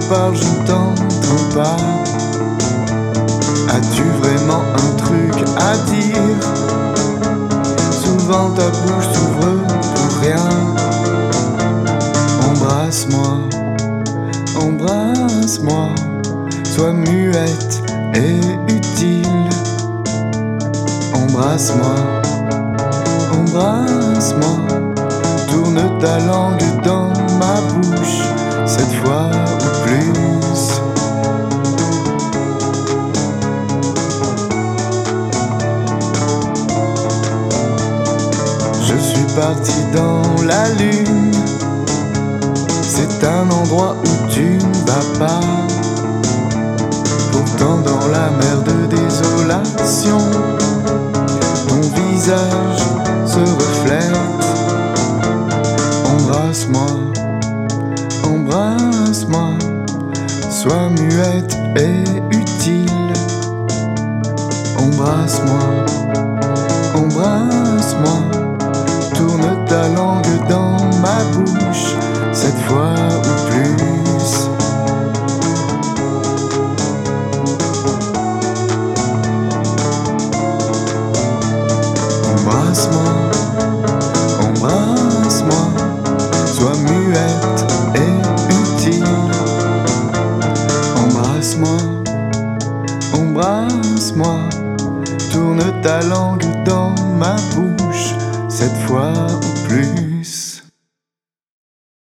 parle, je ne t'entends pas. As-tu vraiment un truc à dire? Souvent ta bouche s'ouvre pour rien. Embrasse-moi, embrasse-moi, sois muette et utile. Embrasse-moi, embrasse-moi, tourne ta langue dans ma bouche, cette fois ou plus. Je suis parti dans la lune, c'est un endroit où tu ne vas pas. Pourtant dans la mer de désolation, ton visage se reflète. Embrasse-moi, embrasse-moi, sois muette et utile. Embrasse-moi, embrasse-moi, tourne ta langue dans ma bouche, cette fois ou plus. Embrasse-moi, embrasse-moi, sois muette et utile. Embrasse-moi, embrasse-moi, tourne ta langue dans ma bouche, cette fois ou plus.